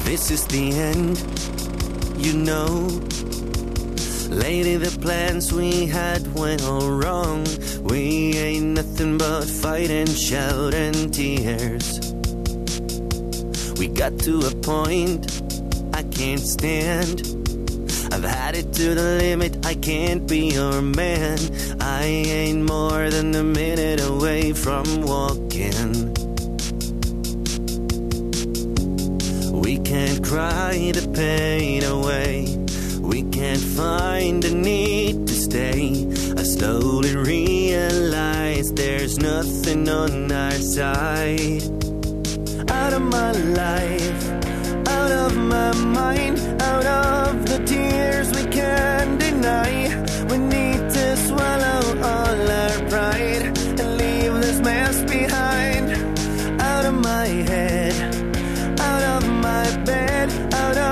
this is the end, you know. Lately the plans we had went all wrong. We ain't nothing but fight and shout and tears. We got to a point I can't stand. I've had it to the limit, I can't be your man. I ain't more than a minute away from walking. We can't cry the pain away. We can't find the need to stay. I slowly realize there's nothing on our side. Out of my life, out of my mind, out of the tears we can't deny. We need to swallow all our pride and leave this mess behind. Out of my head, out of my bed, out of